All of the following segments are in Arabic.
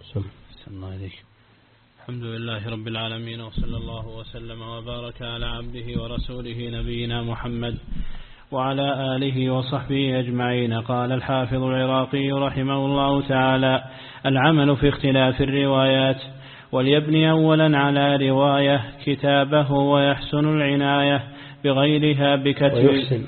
الله عليك. الحمد لله رب العالمين، وصلى الله وسلم وبارك على عبده ورسوله نبينا محمد وعلى آله وصحبه أجمعين. قال الحافظ العراقي رحمه الله تعالى: العمل في اختلاف الروايات. وليبني أولا على رواية كتابه ويحسن العناية بغيرها بكتب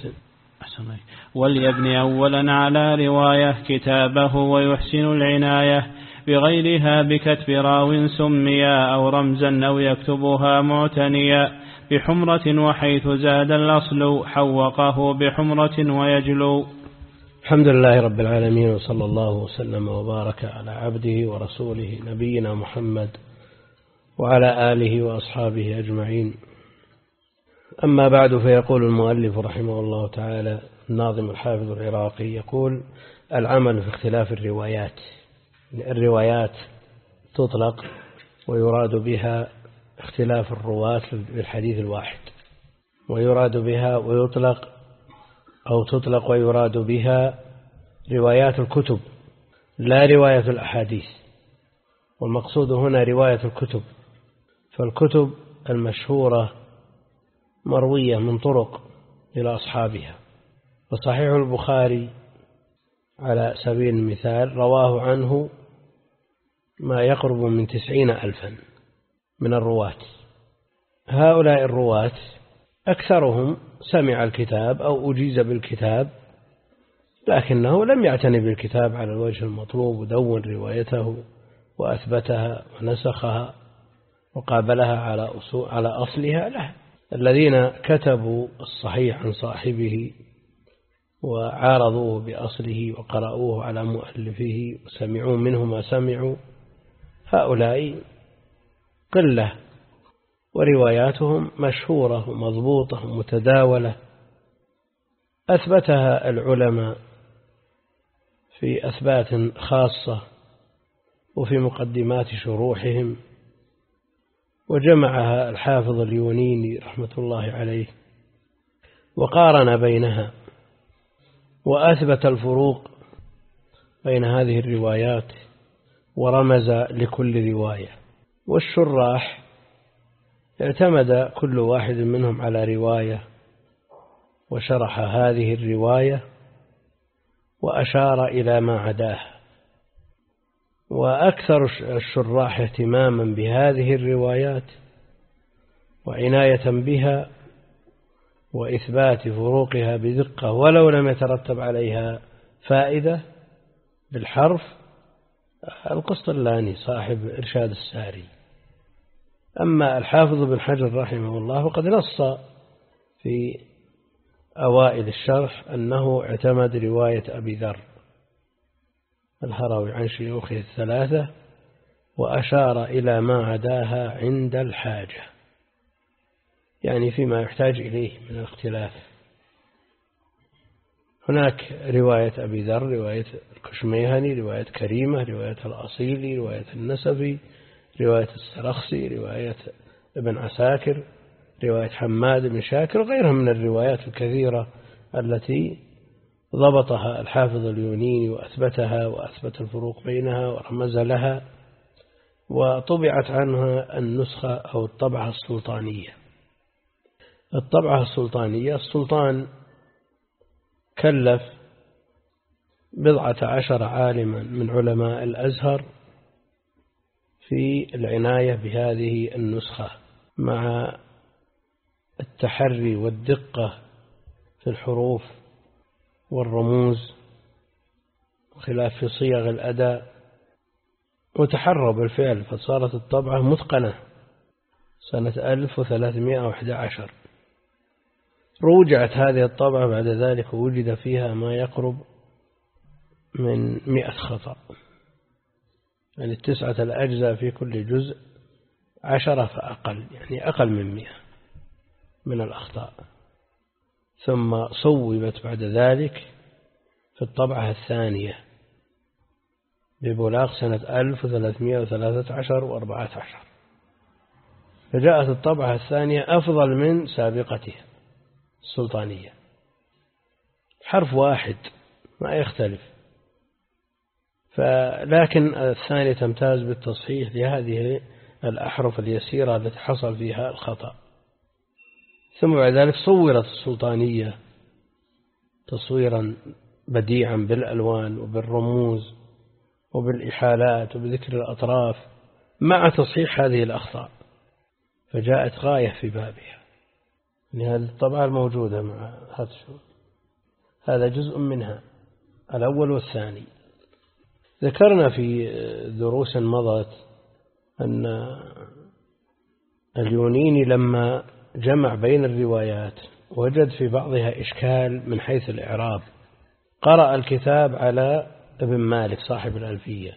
وليبني أولا على رواية كتابه ويحسن العناية بغيرها بكتب راو سميا أو رمزا أو يكتبها معتنيا بحمرة، وحيث زاد الأصل حوقه بحمرة ويجلو. الحمد لله رب العالمين، وصلى الله وسلم وبارك على عبده ورسوله نبينا محمد وعلى آله وأصحابه أجمعين. أما بعد، فيقول المؤلف رحمه الله تعالى الناظم الحافظ العراقي يقول: العمل في اختلاف الروايات. الروايات تطلق ويراد بها اختلاف الرواة بالحديث الواحد، ويراد بها تطلق ويراد بها روايات الكتب لا رواية الأحاديث. والمقصود هنا رواية الكتب، فالكتب المشهورة مروية من طرق إلى أصحابها. وصحيح البخاري على سبيل المثال رواه عنه ما يقرب من 90,000 من الرواة. هؤلاء الرواة أكثرهم سمع الكتاب أو أجيز بالكتاب، لكنه لم يعتني بالكتاب على الوجه المطلوب، ودون روايته وأثبتها ونسخها وقابلها على أصلها له. الذين كتبوا الصحيح عن صاحبه وعارضوه بأصله وقرأوه على مؤلفه وسمعوا منه ما سمعوا، هؤلاء قلة، ورواياتهم مشهورة ومضبوطة ومتداولة أثبتها العلماء في أثبات خاصة وفي مقدمات شروحهم، وجمعها الحافظ اليونيني رحمة الله عليه وقارن بينها وأثبت الفروق بين هذه الروايات ورمز لكل رواية. والشراح اعتمد كل واحد منهم على رواية وشرح هذه الرواية وأشار إلى ما عداها. وأكثر الشراح اهتماما بهذه الروايات وعناية بها وإثبات فروقها بدقة ولو لم يترتب عليها فائدة بالحرف القسطلاني صاحب إرشاد الساري. أما الحافظ بن حجر رحمه الله وقد نص في أوائل الشرح أنه اعتمد رواية أبي ذر الهروي عن شيوخه الثلاثة وأشار إلى ما عداها عند الحاجة، يعني فيما يحتاج إليه من الاختلاف. هناك رواية أبي ذر، رواية الكشميهني، رواية كريمة، رواية الأصيلي، رواية النسبي، رواية السرخسي، رواية ابن عساكر، رواية حماد بن شاكر، وغيرها من الروايات الكثيرة التي ضبطها الحافظ اليونيني وأثبتها وأثبت الفروق بينها ورمز لها، وطبعت عنها النسخة أو الطبعة السلطانية. الطبعة السلطانية، السلطان كلف 12 عالما من علماء الأزهر في العناية بهذه النسخة مع التحري والدقة في الحروف والرموز وخلاف في صيغ الأداء، وتحروا بالفعل فصارت الطبعة متقنة سنة 1311. روجعت هذه الطبعة بعد ذلك ووجد فيها ما يقرب من 100 خطأ، يعني 9 الأجزاء في كل جزء 10 فأقل، يعني أقل من 100 من الأخطاء. ثم صوبت بعد ذلك في الطبعة الثانية ببلاغ سنة 1313 و14، فجاءت الطبعة الثانية أفضل من سابقتها السلطانية، حرف واحد ما يختلف لكن الثانية تمتاز بالتصحيح لهذه الأحرف اليسيرة التي حصل فيها الخطأ. ثم بعد ذلك صورت السلطانية تصويرا بديعا بالألوان وبالرموز وبالإحالات وبذكر الأطراف مع تصحيح هذه الأخطاء، فجاءت غاية في بابها. هذه الطبعة الموجودة مع هذا جزء منها الأول والثاني. ذكرنا في دروس مضت أن اليونيني لما جمع بين الروايات وجد في بعضها إشكال من حيث الإعراب، قرأ الكتاب على ابن مالك صاحب الألفية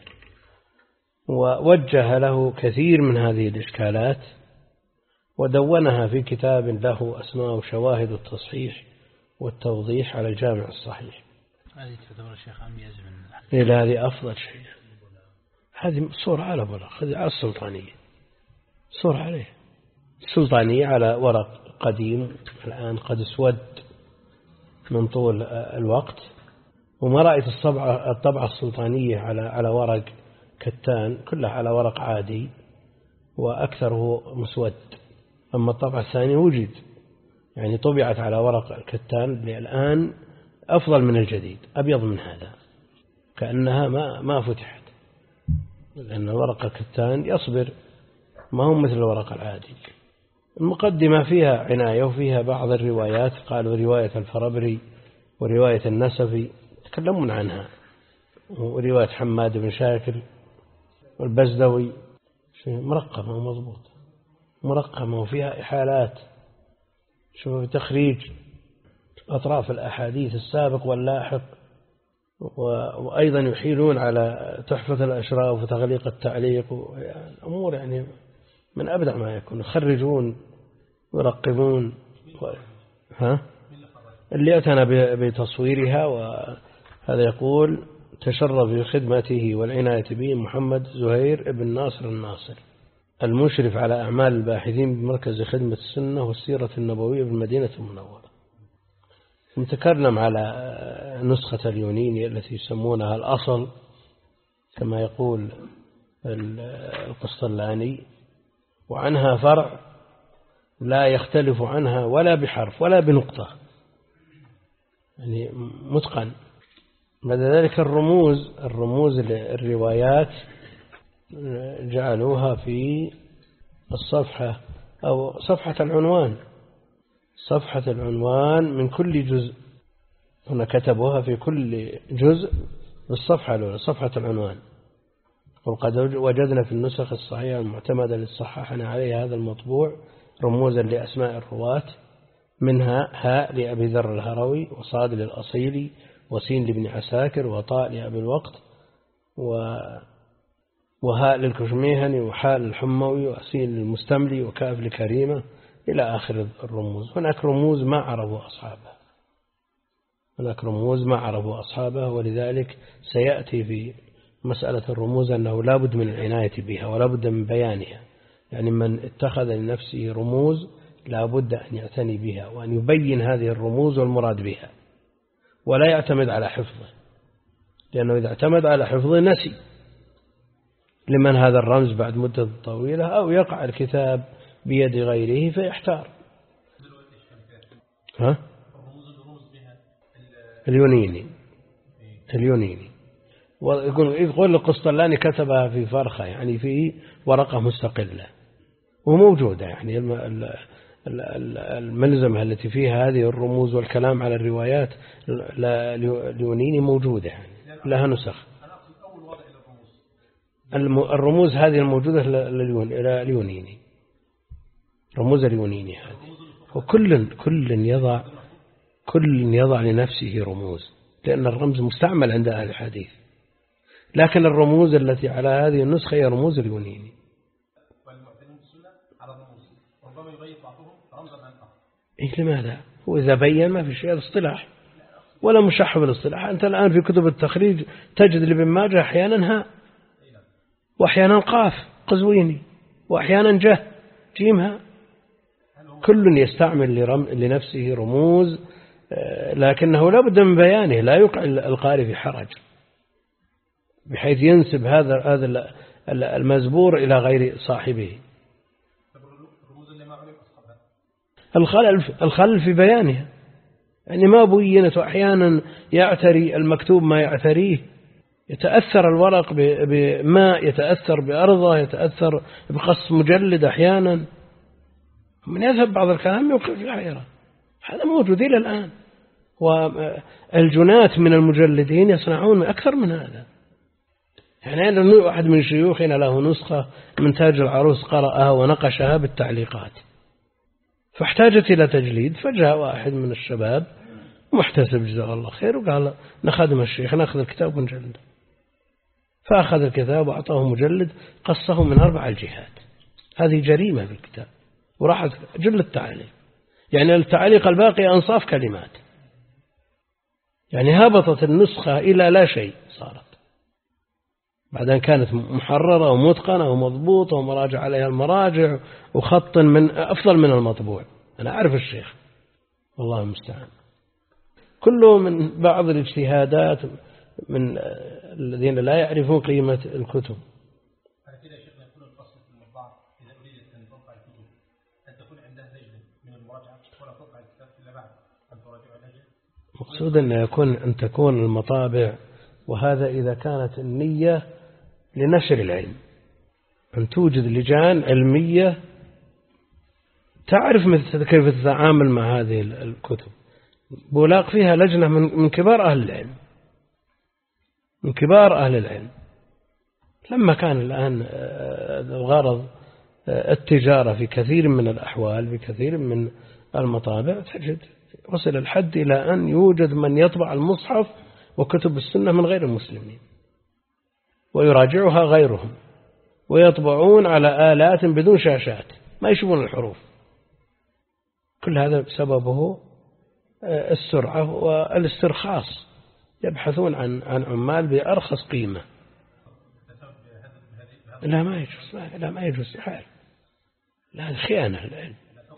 ووجه له كثير من هذه الإشكالات ودونها في كتاب له أسماء شواهد التصحيح والتوضيح على الجامع الصحيح. هذه تعتبر الشيخ أميز من إلى هذه أفضل شيء. هذه صورة على ورق، هذه على السلطانية، صورة عليه السلطانية على ورق قديم الآن قد اسود من طول الوقت، وما رأيت الطبعة السلطانية على ورق كتان، كلها على ورق عادي وأكثره مسود. أما الطبعة الثانية وجد يعني طبعت على ورق الكتان اللي الآن أفضل من الجديد، أبيض من هذا، كأنها ما فتحت، لأن ورق الكتان يصبر، ما هو مثل الورق العادي. المقدمة فيها عناية وفيها بعض الروايات، قالوا رواية الفربري ورواية النسفي يتكلمون عنها، ورواية حماد بن شاكر والبزدوي مرقمة ومضبوط، مرقمة وفيها إحالات. شوفوا في تخريج أطراف الأحاديث السابق واللاحق، وأيضا يحيلون على تحفة الأشراف وتغليق التعليق، أمور يعني من أبدع ما يكون، يخرجون يرقبون. اللي أتنا بتصويرها، وهذا يقول تشرف بخدمته والعناية به محمد زهير بن ناصر الناصر، المشرف على أعمال الباحثين بمركز خدمة السنة والسيرة النبوية بالمدينة المنورة. نتكلم على نسخة اليونيني التي يسمونها الأصل كما يقول القسطلاني، وعنها فرع لا يختلف عنها ولا بحرف ولا بنقطة، يعني متقن. بعد ذلك الرموز الروايات جعلوها في الصفحة أو صفحة العنوان من كل جزء، هنا كتبوها في كل جزء بالصفحة الأولى، صفحة العنوان. وقد وجدنا في النسخ الصحيحة المعتمدة للصحاحنا عليها هذا المطبوع رموزا لأسماء الرواة، منها هاء لأبي ذر الهروي، وصاد للأصيلي، وسين لابن عساكر، وطاء لأبي الوقت، وهاء للكشميهني، وحاء للحموي، وسين للمستملي، وكاف لكريمة، إلى آخر الرموز. هناك رموز ما عرفوا أصحابها، ولذلك سيأتي في مسألة الرموز أنه لا بد من العناية بها ولا بد من بيانها. يعني من اتخذ لنفسه رموز لا بد أن يعتني بها وأن يبين هذه الرموز والمراد بها، ولا يعتمد على حفظه، لأنه إذا اعتمد على حفظه نسي لمن هذا الرمز بعد مدة طويلة، أو يقع الكتاب بيد غيره فيحتار. اليونيني ويقول القسطلاني كتبها في فرخة، يعني في ورقة مستقلة وموجودة، يعني الملزمة التي فيها هذه الرموز والكلام على الروايات اليونيني موجودة، يعني لها نسخ. الرموز هذه الموجودة لليونيني، رموز اليونيني هذه، وكل يضع لنفسه رموز، لأن الرمز مستعمل عند أهل الحديث، لكن الرموز التي على هذه النسخة هي رموز اليونيني. لماذا؟ وإذا بين ما في شيء الاصطلاح ولا مشحف الاصطلاح. أنت الآن في كتب التخريج تجد لابن ماجه أحيانا هاء، وأحيانا قاف قزويني، وأحيانا جه جيمها، كل يستعمل لنفسه رموز، لكنه لا بد من بيانه، لا يقع القارئ في حرج. بحيث ينسب هذا المزبور إلى غير صاحبه. الخلل في بيانها، يعني ما بينت، وأحيانا يعتري المكتوب ما يعتريه، يتأثر الورق بماء، يتأثر بأرضه، يتأثر بقص مجلد أحيانا، من يذهب بعض الكلام يوقف في الحيرة. هذا موجود إلى الآن، والجنات من المجلدين يصنعون أكثر من هذا. يعني واحد من شيوخنا له نسخة من تاج العروس قرأها ونقشها بالتعليقات، فاحتاجت إلى تجليد، فجاء واحد من الشباب محتسب جزاه الله خير وقال نخدم الشيخ، نأخذ الكتاب ونجلده. فأخذ الكتاب وأعطاه مجلد قصه من 4 الجهات. هذه جريمة في الكتاب، وراحت جل التعليق، يعني التعليق الباقي أنصاف كلمات، يعني هبطت النسخة إلى لا شيء صارت، بعد أن كانت محررة ومتقنة ومضبوطة ومراجع عليها المراجع وخط من أفضل من المطبوع. أنا أعرف الشيخ والله المستعان، كله من بعض الاجتهادات من الذين لا يعرفون قيمة الكتب. مقصود أن تكون المطابع، وهذا إذا كانت النية لنشر العلم، أن توجد لجان علمية تعرف كيف تتعامل مع هذه الكتب. بولاق فيها لجنة من كبار أهل العلم، من كبار أهل العلم. لما كان الآن الغرض التجارة في كثير من الأحوال، بكثير من المطابع، تجد وصل الحد إلى أن يوجد من يطبع المصحف وكتب السنة من غير المسلمين، ويراجعها غيرهم، ويطبعون على آلات بدون شاشات ما يشوفون الحروف. كل هذا سببه السرعة والاسترخاص، يبحثون عن عمال بأرخص قيمة. لا ما يجوز، لا ما يجوز حال، لا، هذا خيانة للعلم،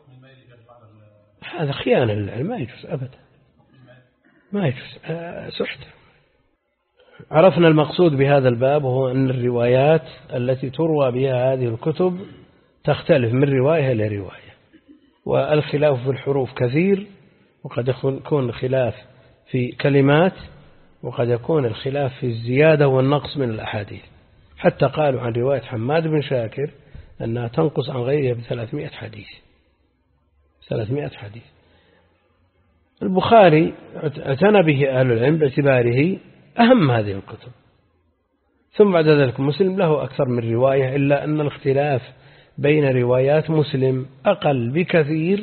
هذا خيانة للعلم، ما يجوز أبدا، ما يجوز، سحت. عرفنا المقصود بهذا الباب، وهو أن الروايات التي تروى بها هذه الكتب تختلف من رواية إلى رواية، والخلاف في الحروف كثير، وقد يكون الخلاف في كلمات، وقد يكون الخلاف في الزيادة والنقص من الأحاديث. حتى قالوا عن رواية حماد بن شاكر أنها تنقص عن غيرها ب300 حديث، 300 حديث. البخاري اعتنى به أهل العلم باعتباره أهم هذه الكتب، ثم بعد ذلك مسلم له أكثر من رواية، إلا أن الاختلاف بين روايات مسلم أقل بكثير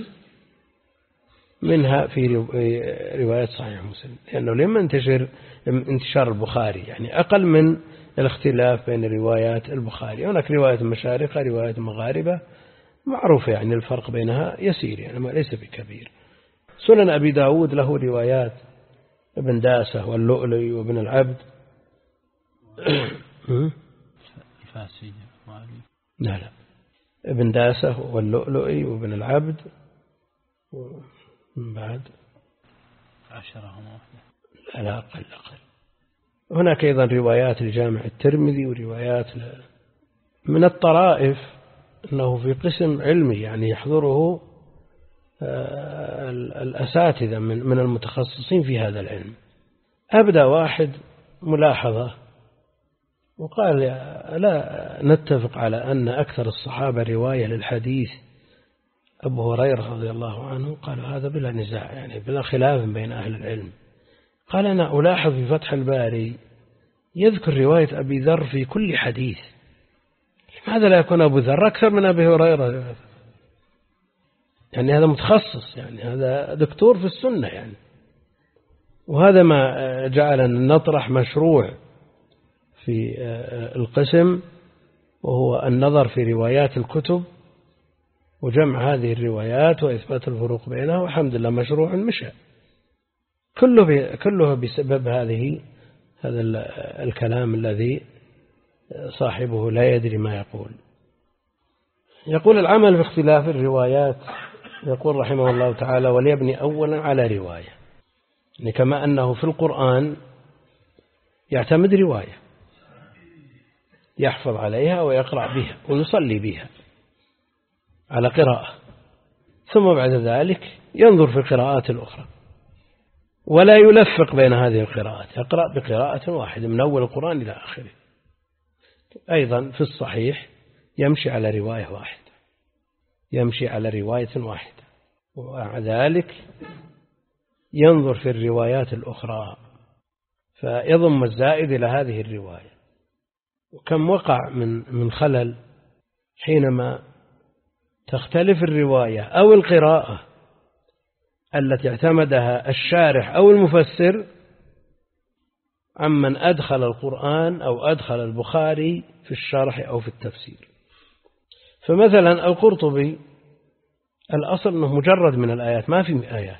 منها في رواية صحيح مسلم، لأنه لما انتشار البخاري، يعني أقل من الاختلاف بين روايات البخاري. هناك رواية مشارقة، رواية مغاربة، معروفة، يعني الفرق بينها يسير، يعني ما ليس بكبير. سنن أبي داود له روايات ابن داسة واللؤلؤي وابن العبد. لا ابن داسة واللؤلؤي وابن العبد، ومن بعد 10 لا أقل. هناك أيضا روايات لجامع الترمذي، وروايات من الطرائف أنه في قسم علمي، يعني يحضره الأساتذة من المتخصصين في هذا العلم. أبدأ واحد ملاحظة وقال لا نتفق على أن أكثر الصحابة رواية للحديث أبو هريرة رضي الله عنه. قال هذا بلا نزاع، يعني بلا خلاف بين أهل العلم. قال أنا ألاحظ في فتح الباري يذكر رواية أبي ذر في كل حديث، لماذا لا يكون أبو ذر أكثر من أبي هريرة؟ يعني هذا متخصص، يعني هذا دكتور في السنة يعني. وهذا ما جعلنا نطرح مشروع في القسم، وهو النظر في روايات الكتب وجمع هذه الروايات وإثبات الفروق بينها، والحمد لله مشروع مشى، كله بسبب هذا الكلام الذي صاحبه لا يدري ما يقول. يقول العمل باختلاف الروايات، يقول رحمه الله تعالى وليبني أولا على رواية، يعني كما أنه في القرآن يعتمد رواية، يحفظ عليها ويقرأ بها ويصلي بها على قراءة، ثم بعد ذلك ينظر في القراءات الأخرى ولا يلفق بين هذه القراءات، يقرأ بقراءة واحدة من أول القرآن إلى آخره. أيضا في الصحيح يمشي على رواية واحدة، يمشي على رواية واحدة، ومع ذلك ينظر في الروايات الأخرى فيضم الزائد إلى هذه الرواية. وكم وقع من خلل حينما تختلف الرواية أو القراءة التي اعتمدها الشارح أو المفسر عمن أدخل القرآن أو أدخل البخاري في الشرح أو في التفسير. فمثلا القرطبي الأصل أنه مجرد من الآيات، ما في آيات،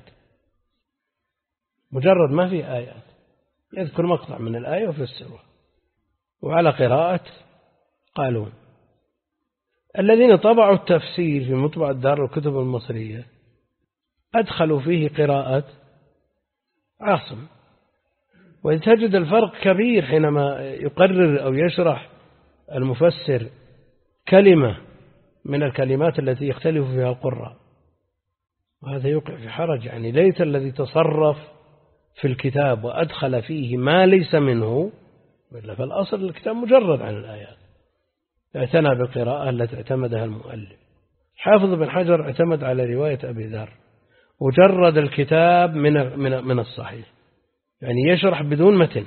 مجرد ما في آيات، يذكر مقطع من الآية ويفسره وعلى قراءة قالون. الذين طبعوا التفسير في مطبعة دار الكتب المصرية أدخلوا فيه قراءة عاصم، وتجد الفرق كبير حينما يقرر أو يشرح المفسر كلمة من الكلمات التي يختلف فيها القراء، وهذا يوقع في حرج. يعني ليت الذي تصرف في الكتاب وأدخل فيه ما ليس منه، إلا فالأصل الكتاب مجرد عن الآيات، اعتنى بالقراءة التي اعتمدها المؤلف. حافظ بن حجر اعتمد على رواية أبي ذر وجرد الكتاب من الصحيح، يعني يشرح بدون متن،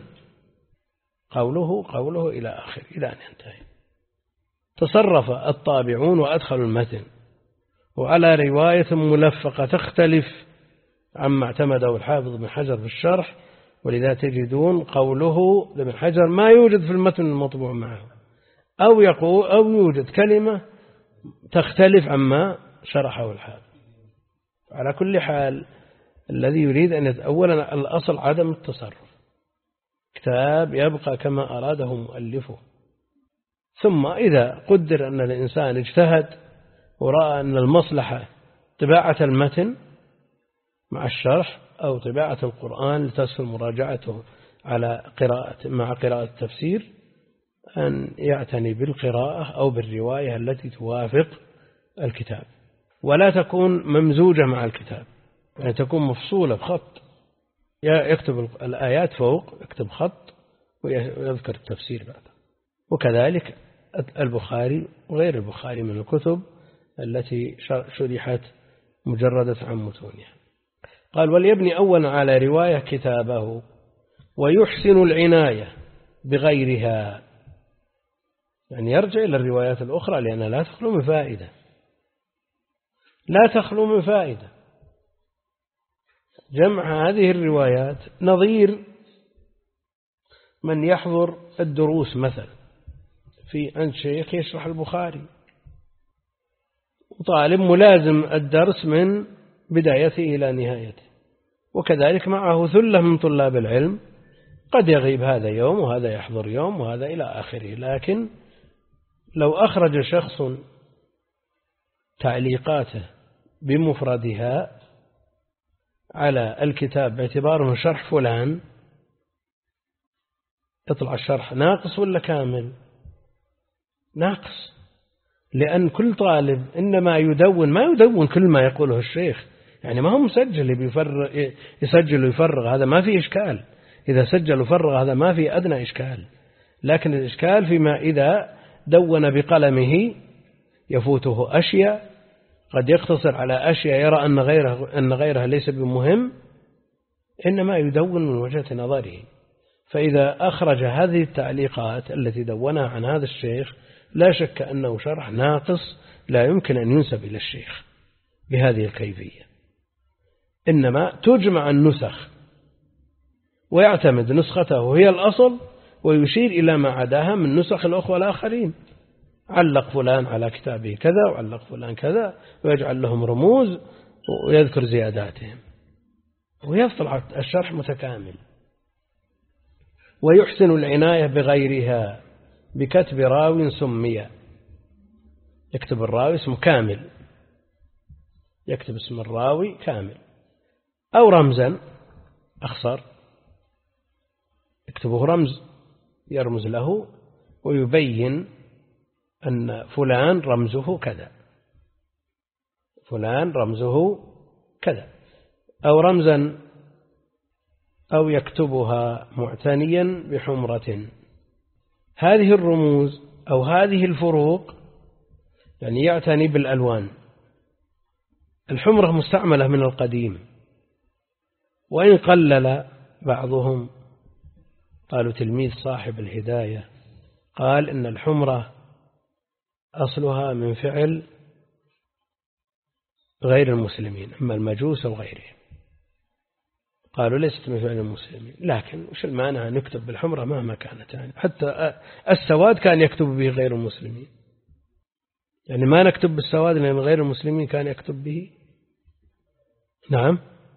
قوله إلى آخر إلى أن ينتهي. تصرف الطابعون وأدخلوا المتن وعلى رواية ملفقة تختلف عما اعتمده الحافظ بن حجر في الشرح، ولذا تجدون قوله لابن حجر ما يوجد في المتن المطبوع معه، أو يوجد كلمة تختلف عما شرحه الحافظ. على كل حال الذي يريد أن أولا الأصل عدم التصرف، كتاب يبقى كما أراده مؤلفه. ثم إذا قدر أن الإنسان اجتهد ورأى أن المصلحة طباعة المتن مع الشرح أو طباعة القرآن لتسهل مراجعته مع قراءة التفسير، أن يعتني بالقراءة أو بالرواية التي توافق الكتاب، ولا تكون ممزوجة مع الكتاب، يعني تكون مفصولة بخط، يكتب الآيات فوق، يكتب خط ويذكر التفسير بعد. وكذلك البخاري وغير البخاري من الكتب التي شرحت مجردة عن متونها. قال وليبني أولا على رواية كتابه ويحسن العناية بغيرها، يعني يرجع إلى الروايات الأخرى لأنها لا تخلو من فائدة، لا تخلو من فائدة. جمع هذه الروايات نظير من يحضر الدروس مثلا في عند شيخ يشرح البخاري، وطالب ملازم الدرس من بدايته إلى نهايته، وكذلك معه ثلة من طلاب العلم، قد يغيب هذا يوم وهذا يحضر يوم وهذا إلى آخره. لكن لو أخرج شخص تعليقاته بمفردها على الكتاب باعتباره شرح فلان، يطلع الشرح ناقص ولا كامل؟ ناقص، لأن كل طالب إنما ما يدون كل ما يقوله الشيخ، يعني ما هو مسجل يسجل ويفرغ، هذا ما فيه إشكال، إذا سجل وفرغ هذا ما فيه أدنى إشكال. لكن الإشكال فيما إذا دون بقلمه يفوته أشياء، قد يقتصر على أشياء يرى أن غيرها ليس بمهم، إنما يدون من وجهة نظره. فإذا أخرج هذه التعليقات التي دونها عن هذا الشيخ لا شك أنه شرح ناقص لا يمكن أن ينسب إلى الشيخ بهذه الكيفية. إنما تجمع النسخ ويعتمد نسخته هي الأصل، ويشير إلى ما عداها من نسخ الأخوة الآخرين، علق فلان على كتابه كذا وعلق فلان كذا، ويجعل لهم رموز ويذكر زياداتهم، ويطلع الشرح متكامل. ويحسن العناية بغيرها بكتب راوي سمي، يكتب الراوي اسمه كامل، يكتب اسم الراوي كامل، أو رمزا أخصر يكتبه رمز يرمز له ويبين أن فلان رمزه كذا، فلان رمزه كذا، أو رمزا أو يكتبها معتنيا بحمرة. هذه الرموز أو هذه الفروق يعني يعتني بالألوان. الحمرة مستعملة من القديم، وإن قلل بعضهم، قالوا تلميذ صاحب الهداية قال إن الحمرة أصلها من فعل غير المسلمين، أما المجوس أو غيرهم، قالوا ليست من فعل المسلمين. لكن وش المانع أن نكتب بالحمرة مهما كانت؟ يعني حتى السواد كان يكتب به غير المسلمين، يعني ما نكتب بالسواد لأن غير المسلمين كان يكتب به. نعم،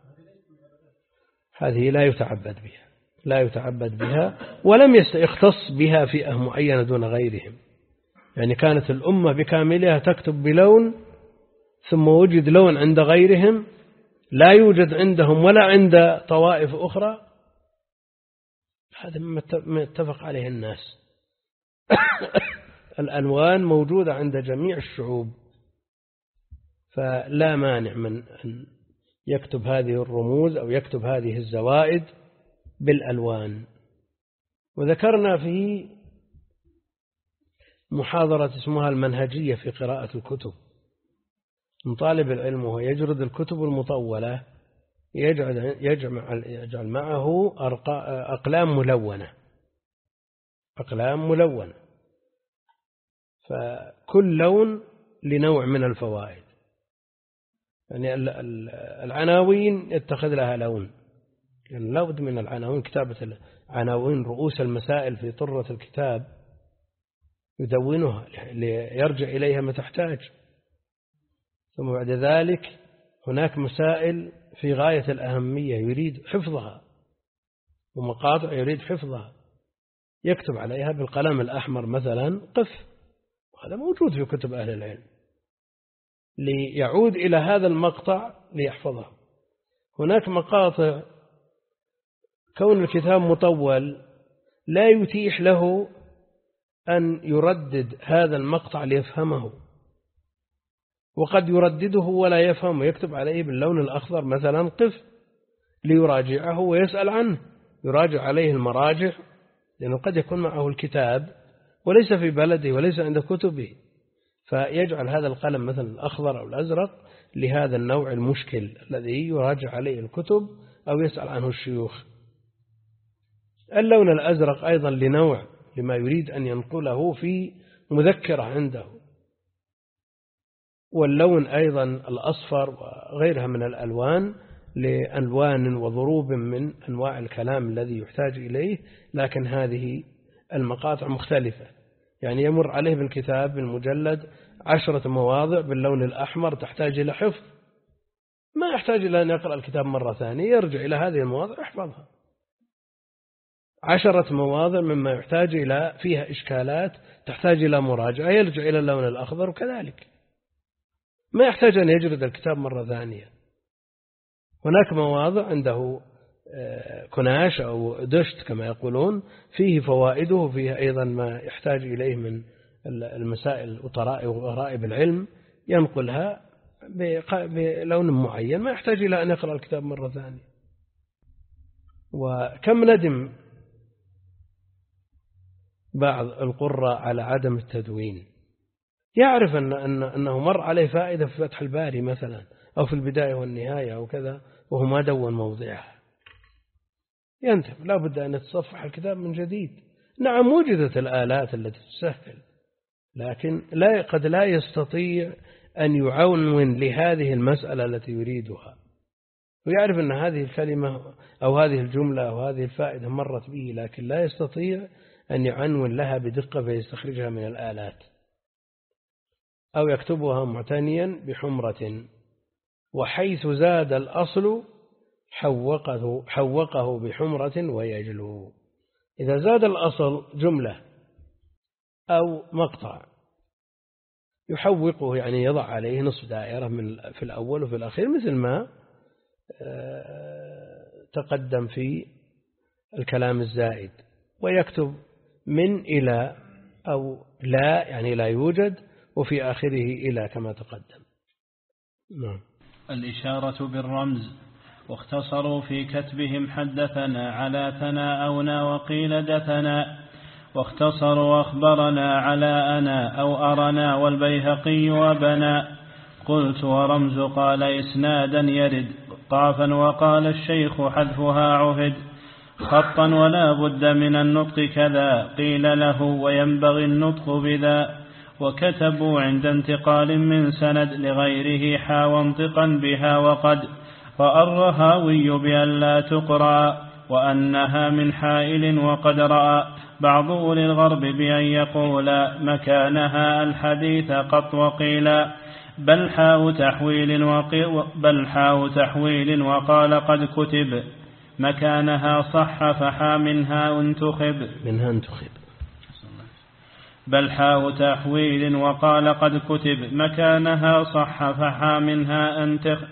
هذه لا يتعبد بها، لا يتعبد بها، ولم يختص بها فئة معينة دون غيرهم. يعني كانت الأمة بكاملها تكتب بلون، ثم وجد لون عند غيرهم لا يوجد عندهم ولا عند طوائف أخرى، هذا ما اتفق عليه الناس. الألوان موجودة عند جميع الشعوب، فلا مانع من أن يكتب هذه الرموز أو يكتب هذه الزوائد بالألوان. وذكرنا في محاضرة اسمها المنهجية في قراءة الكتب، من طالب العلم وهو يجرد الكتب المطولة يجعل معه أقلام ملونة، أقلام ملونة، فكل لون لنوع من الفوائد. يعني العناوين يتخذ لها لون، يعني لا بد من العناوين، كتابة العناوين رؤوس المسائل في طرة الكتاب يدونها ليرجع إليها ما تحتاج. ثم بعد ذلك هناك مسائل في غاية الأهمية يريد حفظها، ومقاطع يريد حفظها، يكتب عليها بالقلم الأحمر مثلا قف، هذا موجود في كتب أهل العلم، ليعود إلى هذا المقطع ليحفظه. هناك مقاطع كون الكتاب مطول لا يتيح له أن يردد هذا المقطع ليفهمه، وقد يردده ولا يفهم ويكتب عليه باللون الأخضر مثلا قف ليراجعه ويسأل عنه، يراجع عليه المراجع، لأنه قد يكون معه الكتاب وليس في بلده وليس عند كتبه، فيجعل هذا القلم مثلا الأخضر أو الأزرق لهذا النوع المشكل الذي يراجع عليه الكتب أو يسأل عنه الشيوخ. اللون الأزرق أيضا لنوع لما يريد أن ينقله في مذكرة عنده. واللون أيضا الأصفر وغيرها من الألوان لألوان وضروب من أنواع الكلام الذي يحتاج إليه، لكن هذه المقاطع مختلفة. يعني يمر عليه بالكتاب بالمجلد 10 مواضع باللون الأحمر تحتاج إلى حفظ، ما يحتاج إلى أن يقرأ الكتاب مرة ثانية، يرجع إلى هذه المواضع يحفظها. 10 مواضع مما يحتاج إلى فيها إشكالات تحتاج إلى مراجعة، يرجع إلى اللون الأخضر، وكذلك ما يحتاج أن يجرد الكتاب مرة ثانية. هناك مواضع عنده كناش أو دشت كما يقولون فيه فوائده، فيه أيضا ما يحتاج إليه من المسائل وغرائب العلم، ينقلها بلون معين، ما يحتاج إلى أن يقرأ الكتاب مرة ثانية. وكم ندم بعض القراء على عدم التدوين، يعرف أنه مر عليه فائدة في فتح الباري مثلا أو في البداية والنهاية أو كذا وهو ما دون موضعها، ينتبه لا بد أن يتصفح الكتاب من جديد. نعم وجدت الآلات التي تسهل، لكن قد لا يستطيع أن يعون لهذه المسألة التي يريدها، ويعرف أن هذه الكلمة أو هذه الجملة أو هذه الفائدة مرت به، لكن لا يستطيع أن يعنون لها بدقة فيستخرجها من الآلات. أو يكتبها معتنيا بحمرة، وحيث زاد الأصل حوقه بحمرة ويجلو. إذا زاد الأصل جملة أو مقطع يحوقه، يعني يضع عليه نصف دائرة في الأول وفي الأخير، مثل ما تقدم في الكلام الزائد، ويكتب من إلى أو لا يعني لا يوجد، وفي آخره إلى كما تقدم. نعم. الإشارة بالرمز. واختصروا في كتبهم حدثنا على ثناءنا وقيل دثنا، واختصروا أخبرنا على أنا أو أرنا والبيهقي وبنا. قلت ورمز قال إسنادا يرد طافا، وقال الشيخ حذفها عهد خطا ولا بد من النطق كذا، قيل له وينبغي النطق بذا. وكتبوا عند انتقال من سند لغيره حا وانطقا بها، وقد رأى الرهاوي بأن لا تقرأ وأنها من حائل، وقد رأى بعض أولي الغرب بأن يقول مكانها الحديث قط، وقيل بل حاء تحويل وقال قد كتب مكانها صح فحا منها انتخب. بل حاء تحويل وقال قد كتب مكانها صح فحا منها انتخب.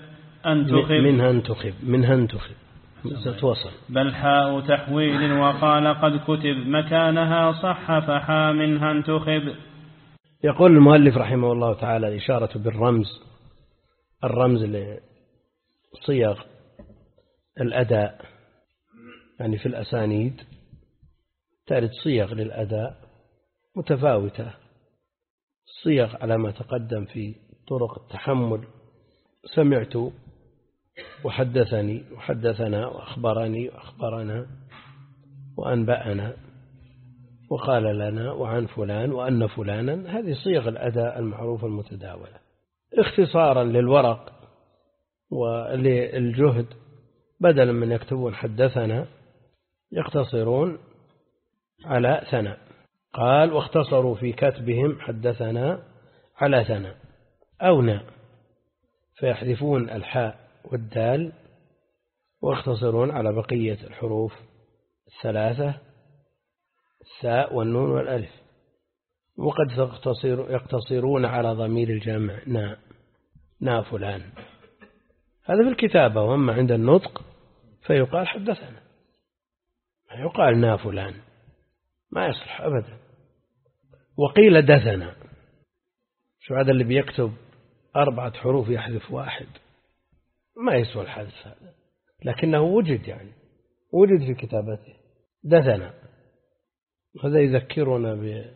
منها انتخب ستوصل. بل حاء تحويل وقال قد كتب مكانها صح فحا منها انتخب. يقول المؤلف رحمه الله تعالى الإشارة بالرمز. الرمز لصيغ الأداء، يعني في الأسانيد ترد صيغ للأداء متفاوتة، صيغ على ما تقدم في طرق التحمل، سمعت وحدثني وحدثنا وأخبرني وأخبرنا وأنبأنا وقال لنا وعن فلان وأن فلانا. هذه صيغ الأداء المعروفة المتداولة. اختصارا للورق وللجهد، بدلا من يكتبون حدثنا يقتصرون على ثنا. قال واختصروا في كتبهم حدثنا على ثنا أو نا، فيحذفون الحاء والدال ويختصرون على بقية الحروف الثلاثة الثاء والنون والألف. وقد يقتصرون على ضمير الجمع نا فلان. هذا في الكتابة. وأما عند النطق فيقال حدثنا، يقال نا فلان، ما يصلح أبدا. وقيل دثنا. شو هذا اللي بيكتب 4 حروف يحذف واحد؟ ما يسوى الحذف هذا، لكنه وجد، يعني وجد في كتابته دثنا. هذا يذكرنا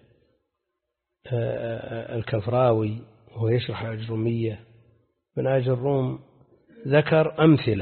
بالكفراوي وهو يشرح الأجرمية. من أجروم ذكر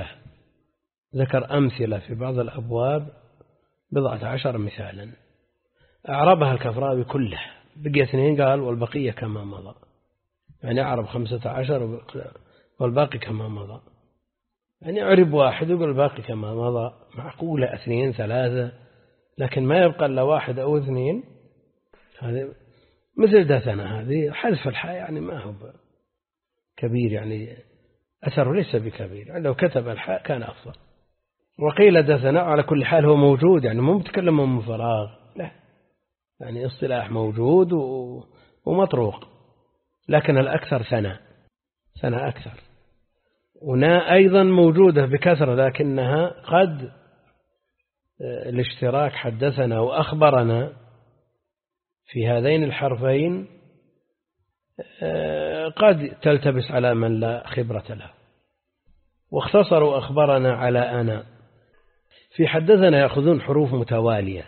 أمثلة في بعض الأبواب 14 مثالا، أعربها الكفراوي كلها، بقي 2 قال والبقية كما مضى، يعني أعرب 15 والباقي كما مضى. يعني أعرب 1 ويقول الباقي كما مضى، معقولة 2 3، لكن ما يبقى إلا 1 أو 2. هذه مثل دثنا، هذه حذف الحاء يعني ما هو كبير، يعني أثره ليس بكبير، يعني لو كتب الحاء كان أفضل. وقيل دثنا على كل حال هو موجود، يعني مو متكلم من فراغ، لا، يعني اصطلاح موجود ومطروق، لكن الأكثر ثنا أكثر. ونا أيضا موجودة بكثرة، لكنها قد الاشتراك حدثنا وأخبرنا في هذين الحرفين قد تلتبس على من لا خبرة له. واختصروا أخبرنا على أنا. في حدثنا يأخذون حروف متوالية،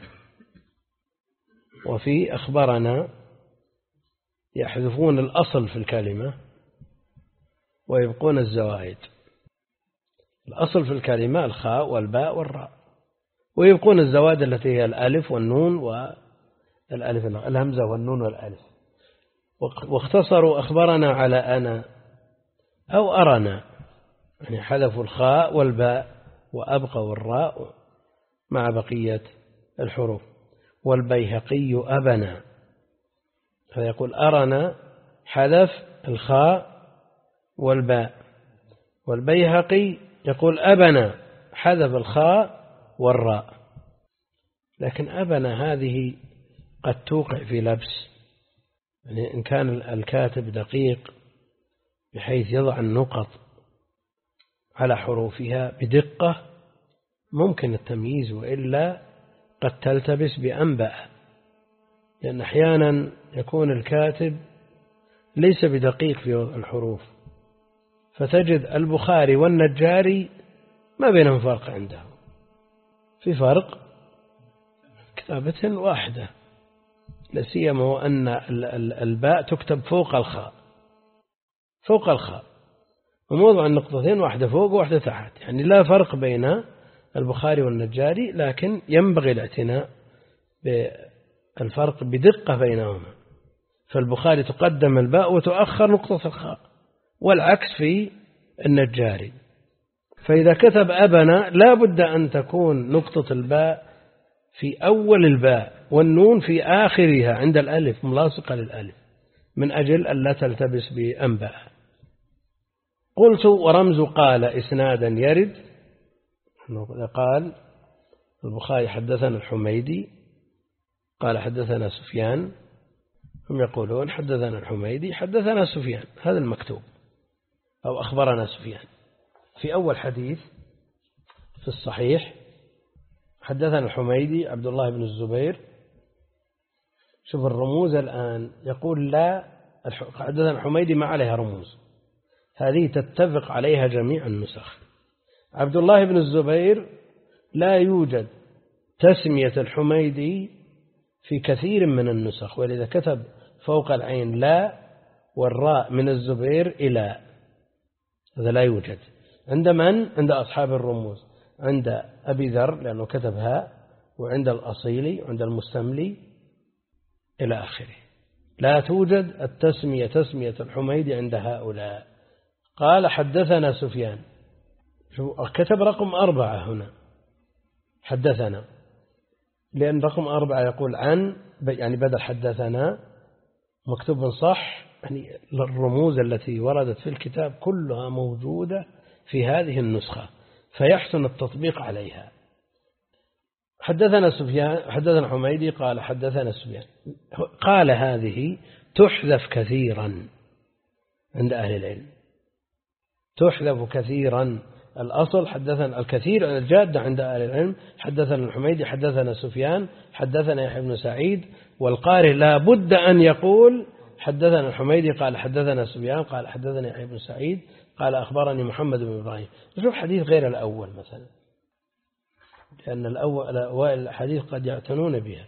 وفي أخبرنا يحذفون الأصل في الكلمة ويبقون الزوائد. الأصل في الكلمة الخاء والباء والراء، ويبقون الزوائد التي هي الألف والنون والألف، الهمزة والنون والألف. واختصروا أخبرنا على أنا أو أرنا، يعني حذفوا الخاء والباء وأبقوا الراء مع بقية الحروف. والبيهقي أبنا، فيقول أرنا حذف الخاء والباء، والبيهقي يقول أبنا حذف الخاء والراء. لكن أبنا هذه قد توقع في لبس، يعني إن كان الكاتب دقيق بحيث يضع النقط على حروفها بدقة ممكن التمييز، وإلا قد تلتبس بأنبأ، لأن أحيانا يكون الكاتب ليس بدقيق في الحروف، فتجد البخاري والنجاري ما بينهم فرق عنده، في فرق كتابة واحدة، لا سيما وأن الباء تكتب فوق الخاء، فوق الخاء، وموضع النقطتين واحدة فوق وواحدة تحت، يعني لا فرق بين البخاري والنجاري، لكن ينبغي الاعتناء بالفرق بدقة بينهما. فالبخاري تقدم الباء وتؤخر نقطة الخاء، والعكس في النجاري. فإذا كتب أبنا لا بد أن تكون نقطة الباء في أول الباء والنون في آخرها عند الألف ملاصقة للألف، من أجل أن لا تلتبس بأنباء. قلت ورمز قال إسنادا يرد، قال البخاري حدثنا الحميدي قال حدثنا سفيان، هم يقولون حدثنا الحميدي حدثنا سفيان، هذا المكتوب، أو أخبرنا سفيان. في أول حديث في الصحيح حدثنا الحميدي عبد الله بن الزبير، شوف الرموز الآن، يقول لا حدثنا الحميدي ما عليها رموز، هذه تتفق عليها جميع النسخ. عبد الله بن الزبير لا يوجد تسمية الحميدي في كثير من النسخ، ولذا كتب فوق العين لا والراء من الزبير إلى، هذا لا يوجد عند من؟ عند أصحاب الرموز، عند أبي ذر لأنه كتبها، وعند الأصيلي وعند المستملي إلى آخره. لا توجد التسمية تسمية الحميدي عند هؤلاء. قال حدثنا سفيان، كتب رقم 4 هنا حدثنا، لأن رقم 4 يقول عن، يعني بدل حدثنا مكتوب صح، يعني الرموز التي وردت في الكتاب كلها موجودة في هذه النسخة، فيحسن التطبيق عليها. حدثنا سفيان حدثنا حميدي قال حدثنا سفيان، قال هذه تحذف كثيرا عند أهل العلم، تحذف كثيرا، الأصل حدثنا الكثير الجادة عند أهل العلم، حدثنا الحميدي حدثنا سفيان حدثنا يحيى بن سعيد، والقارئ لا بد أن يقول حدثنا الحميدي قال حدثنا سفيان قال حدثنا يحيى بن سعيد قال أخبرني محمد بن إبراهيم. نشوف حديث غير الأول مثلا، لأن الأوائل الحديث قد يعتنون بها.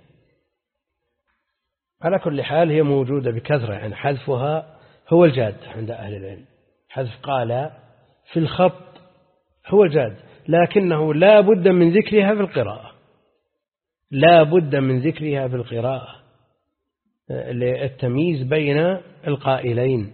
على كل حال هي موجودة بكثرة، يعني حذفها هو الجاد عند أهل العلم، حذف قال في الخط هو الجاد، لكنه لا بد من ذكرها في القراءة، لا بد من ذكرها في القراءة للتمييز بين القائلين،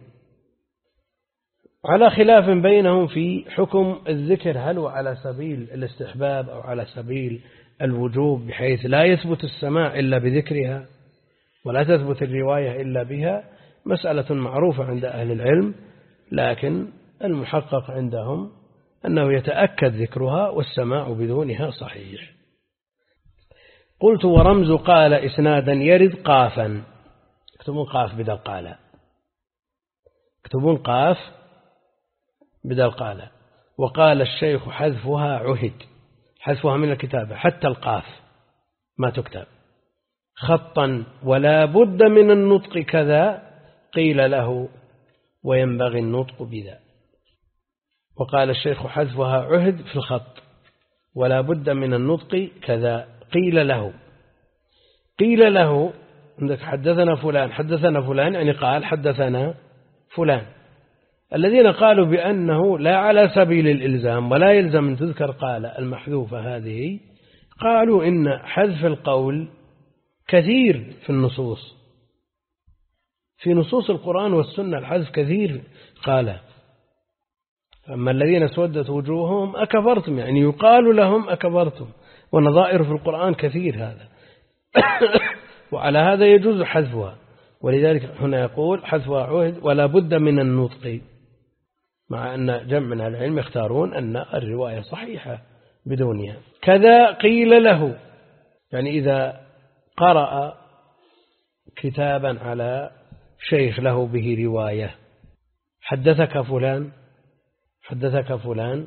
على خلاف بينهم في حكم الذكر، هل هو على سبيل الاستحباب أو على سبيل الوجوب، بحيث لا يثبت السماع إلا بذكرها ولا تثبت الرواية إلا بها. مسألة معروفة عند أهل العلم، لكن المحقق عندهم أنه يتأكد ذكرها والسماع بدونها صحيح. قلت ورمز قال إسنادا يرد قافا، اكتبون قاف بدل قال، اكتبون قاف بدل قال. وقال الشيخ حذفها عهد، حذفها من الكتابة حتى القاف ما تكتب خطا، ولا بد من النطق كذا قيل له وينبغي النطق بذا. وقال الشيخ حذفها عهد في الخط، ولا بد من النطق كذا قيل له. قيل له عندك حدثنا فلان حدثنا فلان، يعني قال حدثنا فلان. الذين قالوا بأنه لا على سبيل الإلزام ولا يلزم أن تذكر قال المحذوفة هذه، قالوا إن حذف القول كثير في النصوص، في نصوص القرآن والسنة الحذف كثير. قال أما الذين اسودت وجوههم أكفرتم، يعني يقال لهم أكفرتم، ونظائر في القرآن كثير هذا وعلى هذا يجوز حذفها. ولذلك هنا يقول حذفها عهد ولا بد من النطق، مع أن جمع من العلم يختارون أن الرواية صحيحة بدونها. كذا قيل له، يعني إذا قرأ كتابا على شيخ له به رواية، حدثك فلان حدثك فلان،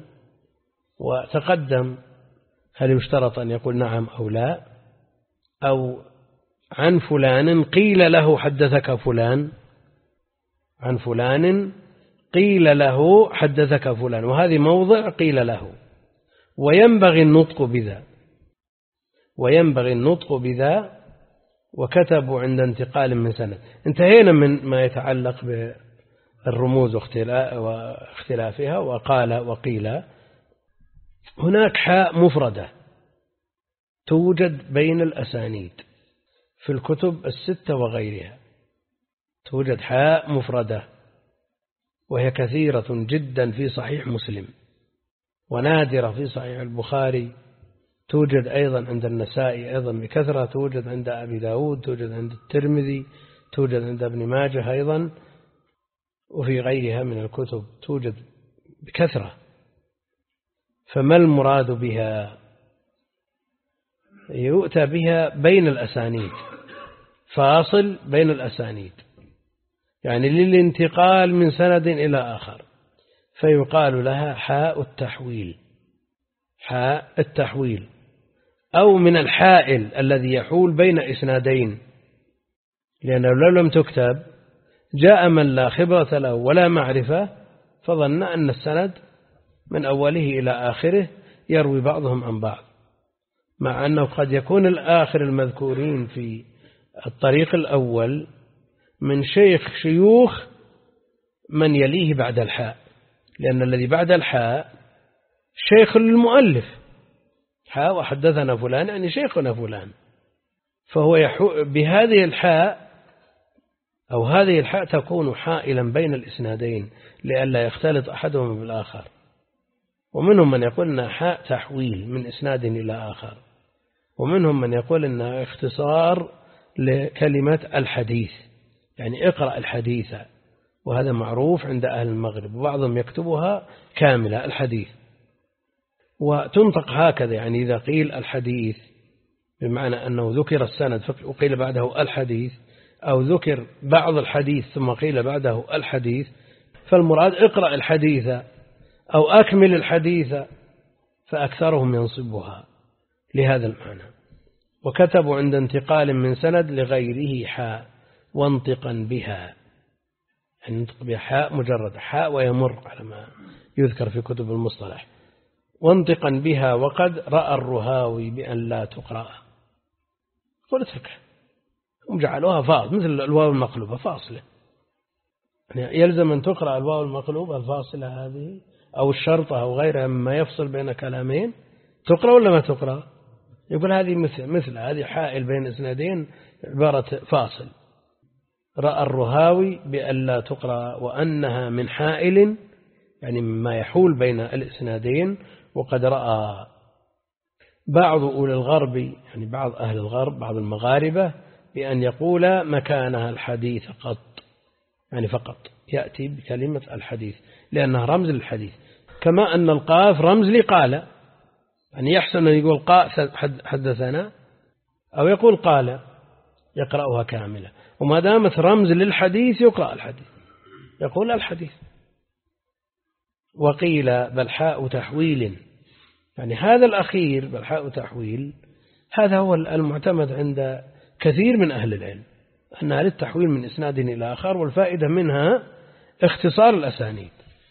وتقدم هل يشترط أن يقول نعم أو لا، أو عن فلان قيل له حدثك فلان، عن فلان قيل له حدثك فلان، وهذه موضع قيل له. وينبغي النطق بذا وكتبوا عند انتقال من سند. انتهينا من ما يتعلق بالرموز واختلافها. وقال وقيل. هناك حاء مفردة توجد بين الأسانيد في الكتب الستة وغيرها، توجد حاء مفردة، وهي كثيرة جدا في صحيح مسلم، ونادرة في صحيح البخاري، توجد أيضا عند النسائي أيضا بكثرة، توجد عند أبي داود، توجد عند الترمذي، توجد عند ابن ماجه أيضا، وفي غيرها من الكتب توجد بكثرة. فما المراد بها؟ يؤتى بها بين الأسانيد، فاصل بين الأسانيد، يعني للانتقال من سند إلى آخر، فيقال لها حاء التحويل، حاء التحويل، أو من الحائل الذي يحول بين إسنادين، لأنه لو لم تكتب جاء من لا خبرة له ولا معرفة فظن أن السند من أوله إلى آخره يروي بعضهم عن بعض، مع أنه قد يكون الآخر المذكورين في الطريق الأول من شيوخ من يليه بعد الحاء، لأن الذي بعد الحاء شيخ للمؤلف، حاء وحدثنا فلان يعني شيخنا فلان، فهو بهذه الحاء أو هذه الحاء تكون حائلا بين الإسنادين لئلا يختلط أحدهما بالآخر. ومنهم من يقول أنها حاء تحويل من إسناد إلى آخر، ومنهم من يقول أنها اختصار لكلمة الحديث، يعني اقرأ الحديث، وهذا معروف عند أهل المغرب، وبعضهم يكتبها كاملة الحديث، وتنطق هكذا، يعني إذا قيل الحديث بمعنى أنه ذكر السند وقيل بعده الحديث، أو ذكر بعض الحديث ثم قيل بعده الحديث، فالمراد اقرأ الحديث أو أكمل الحديث، فأكثرهم ينصبها لهذا المعنى. وكتبوا عند انتقال من سند لغيره حاء وانطقا بها، يعني ينطق بها حاء مجرد حاء ويمر على ما يذكر في كتب المصطلح، وانطقا بها. وقد رأى الرهاوي بأن لا تقرأ، قلت لك هم جعلوها فاصل مثل الواو المقلوبة فاصلة، يعني يلزم أن تقرأ الواو المقلوبة الفاصلة هذه أو الشرطة أو غيرها مما يفصل بين كلامين، تقرأ ولا ما تقرأ؟ يقول هذه مثل هذه حائل بين إسنادين عبارة فاصل. رأى الرهاوي بأن لا تقرأ وأنها من حائل، يعني مما يحول بين الإسنادين. وقد رأى بعض أولي الغرب، يعني بعض أهل الغرب بعض المغاربة، بأن يقول مكانها الحديث قط، يعني فقط يأتي بكلمة الحديث لأنها رمز للحديث، كما أن القاف رمز لقال، يعني يحسن أن يقول حدثنا أو يقول قال يقرأها كاملة، وما دامت رمز للحديث يقرأ الحديث، يقول الحديث. وقيل بل حاء تحويل، يعني هذا الأخير بل حاء تحويل هذا هو المعتمد عند كثير من أهل العلم، أنها للتحويل من إسناد إلى آخر، والفائدة منها اختصار الأسانيد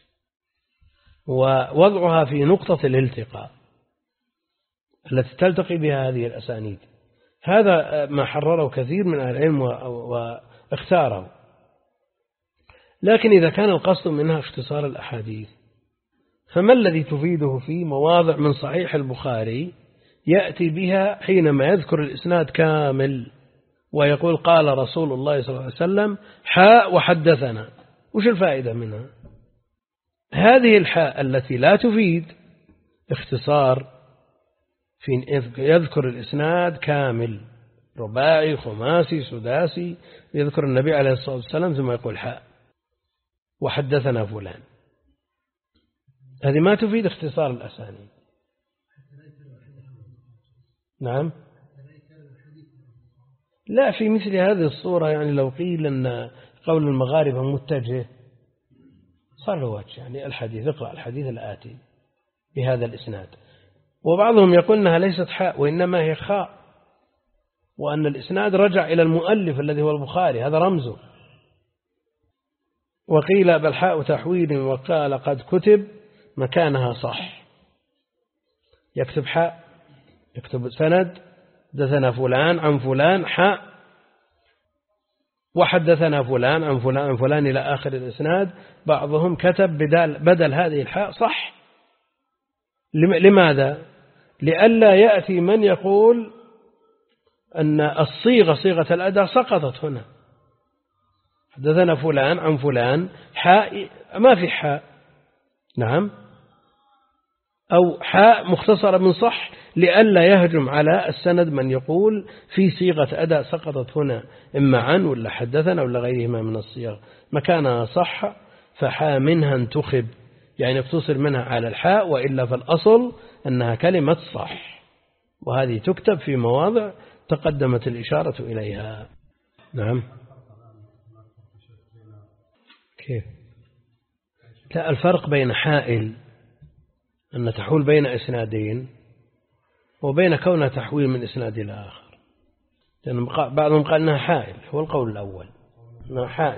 ووضعها في نقطة الالتقاء التي تلتقي بها هذه الأسانيد. هذا ما حرره كثير من أهل العلم واختاره. لكن إذا كان القصد منها اختصار الأحاديث، فما الذي تفيده في مواضع من صحيح البخاري يأتي بها حينما يذكر الإسناد كامل ويقول قال رسول الله صلى الله عليه وسلم حاء وحدثنا؟ وش الفائدة منها؟ هذه الحاء التي لا تفيد اختصار، في يذكر الإسناد كامل رباعي خماسي سداسي، يذكر النبي عليه الصلاة والسلام ثم يقول حاء وحدثنا فلان، هذه ما تفيد اختصار الأسانيد. نعم، لا في مثل هذه الصورة، يعني لو قيل أن قول المغاربة متجه صار له وجه، يعني الحديث اقرأ الحديث الآتي بهذا الإسناد. وبعضهم يقول أنها ليست حاء وإنما هي خاء، وأن الإسناد رجع إلى المؤلف الذي هو البخاري، هذا رمزه. وقيل بل حاء تحويل، وقال قد كتب مكانها صح. يكتب حاء، يكتب سند، حدثنا فلان عن فلان حاء، وحدثنا فلان عن فلان عن فلان إلى آخر الإسناد. بعضهم كتب بدل هذه الحاء صح. لماذا؟ لئلا يأتي من يقول أن الصيغة صيغة الأداء سقطت هنا، حدثنا فلان عن فلان حاء، ما في حاء، نعم، أو حاء مختصرة من صح، لئلا يهجم على السند من يقول في صيغة أداء سقطت هنا، إما عن ولا حدثنا ولا غيرهما من الصيغ، مكانها صح فحاء منها انتخب، يعني اقتصر منها على الحاء، وإلا فالأصل أنها كلمة صح، وهذه تكتب في مواضع تقدمت الإشارة إليها. نعم. كيف؟ لا، الفرق بين حائل أن تحول بين إسنادين، وبين كونها تحويل من إسناد إلى آخر. لأن بعضهم قال أنها حائل، هو القول الأول أنها حائل،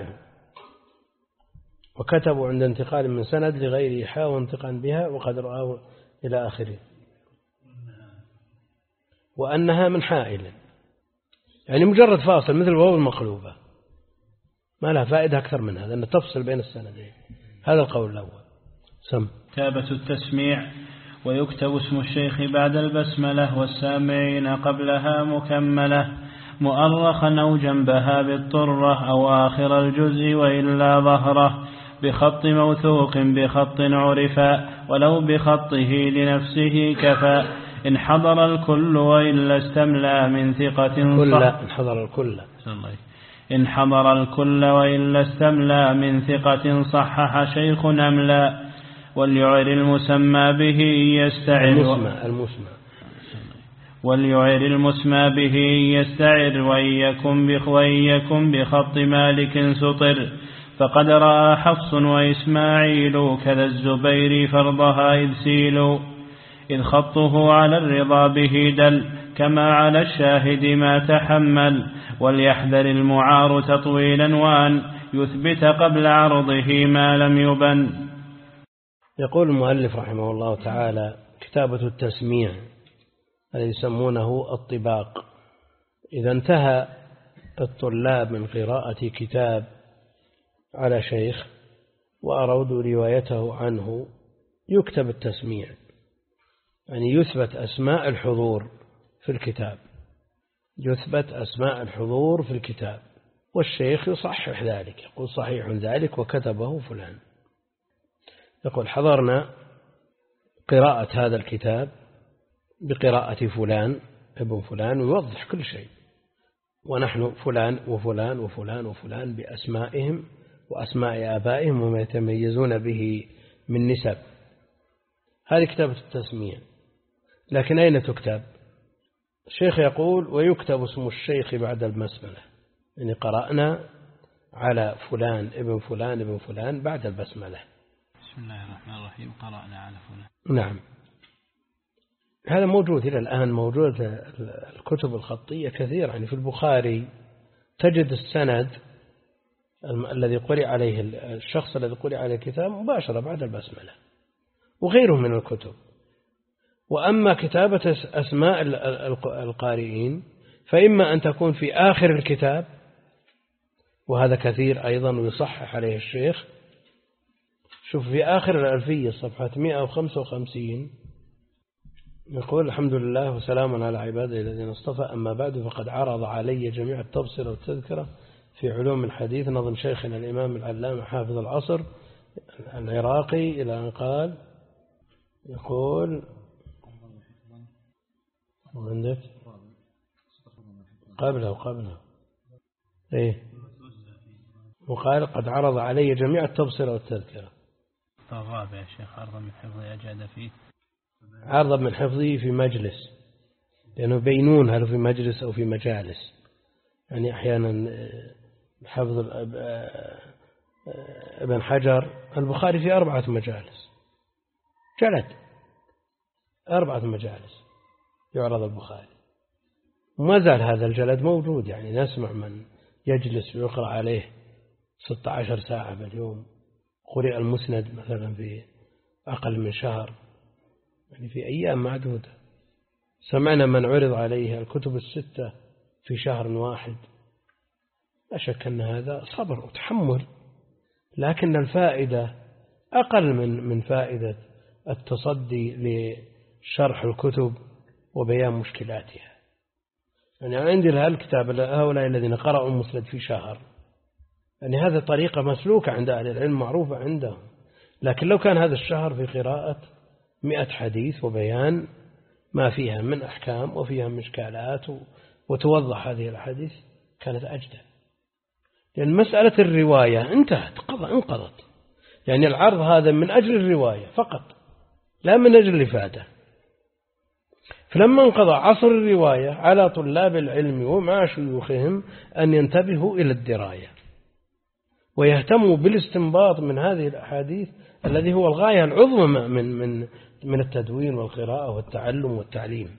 وكتبوا عند انتقال من سند لغيره حاء وانتقال بها وقد رأوا إلى آخره، وأنها من حائل، يعني مجرد فاصل مثل الواو المقلوبة، ما لها فائدة أكثر من هذا، أن تفصل بين السندين. هذا القول الأول. سم كتابة التسميع. ويكتب اسم الشيخ بعد البسملة والسامعين قبلها مكملة، مؤرخا أو جنبها بالطرة أو آخر الجزء وإلا ظهره، بخط موثوق بخط عرفا، ولو بخطه لنفسه كفى، إن حضر الكل وإلا استملى من ثقة إن حضر الكل إن حضر الكل وإلا استملى من ثقة صحح شيخ أملا، وليعر المسمى به يستعر وليعر المسمى به يستعر، وإن يكن بخط مالك سطر، فقد رأى حفص وإسماعيل كذا الزبير فرضها إذ سيلوا، إذ خطه على الرضا به دل، كما على الشاهد ما تحمل، وليحذر المعار تطويلا وأن يثبت قبل عرضه ما لم يبن. يقول المؤلف رحمه الله تعالى: كتابة التسميع الذي يسمونه الطباق. إذا انتهى الطلاب من قراءة كتاب على شيخ وأرادوا روايته عنه، يكتب التسميع، يعني يثبت أسماء الحضور في الكتاب، يثبت أسماء الحضور في الكتاب، والشيخ يصحح ذلك، يقول صحيح ذلك وكتبه فلان، يقول حضرنا قراءة هذا الكتاب بقراءة فلان ابن فلان، ويوضح كل شيء، ونحن فلان وفلان وفلان وفلان بأسمائهم وأسماء آبائهم وما يتميزون به من نسب. هذه كتابة التسمية. لكن أين تكتب؟ الشيخ يقول: ويكتب اسم الشيخ بعد البسملة، يعني قرأنا على فلان ابن فلان ابن فلان بعد البسملة. بسم الله الرحمن الرحيم. قرأنا على فلان. نعم، هذا موجود إلى الآن، موجود الكتب الخطية كثير، يعني في البخاري تجد السند الذي قرئ عليه الشخص الذي قرئ عليه الكتاب مباشرة بعد البسملة، وغيره من الكتب. وأما كتابة أسماء القارئين فإما أن تكون في آخر الكتاب، وهذا كثير أيضا ويصحح عليه الشيخ. شوف في آخر الألفية صفحة 155 يقول: الحمد لله وسلام على عباده الذين اصطفى، أما بعد، فقد عرض علي جميع التبصرة والتذكرة في علوم الحديث نظم شيخنا الإمام العلامة حافظ العصر العراقي، إلى أن قال، يقول عندك قبله إيه، وقال: قد عرض علي جميع التبصرة والتذكرة. الرابع يا شيخ: عرض من حفظه أجاد فيه، عرض من حفظه في مجلس، لأنه بينون هل في مجلس أو في مجالس، يعني أحيانا حفظ ابن حجر البخاري في 4 مجالس، جلد 4 مجالس يعرض البخاري، وما زال هذا الجلد موجود، يعني نسمع من يجلس ويقرأ عليه 16 ساعة باليوم. قرئ المسند مثلا في أقل من شهر، يعني في أيام معدودة. سمعنا من عرض عليه الكتب الستة في شهر واحد. لا شك أن هذا صبر وتحمل، لكن الفائدة أقل من فائدة التصدي لشرح الكتب وبيان مشكلاتها. يعني عندي هالكتاب هؤلاء الذين قرأوا المسند في شهر، يعني هذه طريقة مسلوكة عند أهل العلم معروفة عندهم. لكن لو كان هذا الشهر في قراءة 100 حديث وبيان ما فيها من أحكام وفيها مشكلات وتوضح هذه الحديث كانت أجدى. لأن مسألة الرواية انتهت، انقضت. يعني العرض هذا من أجل الرواية فقط، لا من أجل الإفادة. فلما انقضى عصر الرواية على طلاب العلم ومع شيوخهم أن ينتبهوا إلى الدراية ويهتموا بالاستنباط من هذه الأحاديث الذي هو الغاية العظمى من التدوين والقراءة والتعلم والتعليم.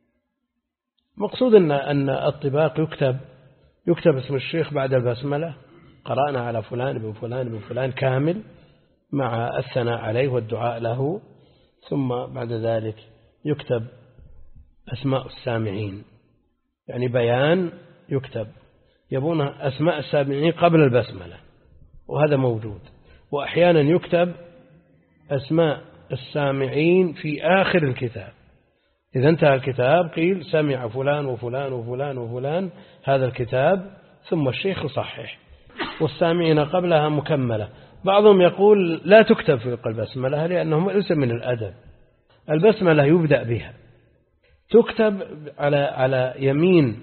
مقصود أن الطباق يكتب اسم الشيخ بعد البسملة، قرأنا على فلان بن فلان بن فلان كامل مع الثناء عليه والدعاء له، ثم بعد ذلك يكتب أسماء السامعين، يعني بيان يكتب، يبون أسماء السامعين قبل البسملة، وهذا موجود. وأحيانا يكتب أسماء السامعين في آخر الكتاب. إذا انتهى الكتاب قيل سمع فلان وفلان وفلان وفلان هذا الكتاب، ثم الشيخ يصحح، والسامعين قبلها مكملة. بعضهم يقول لا تكتب في البسملة لأنه ليس من الأدب. البسملة يبدأ بها، تكتب على يمين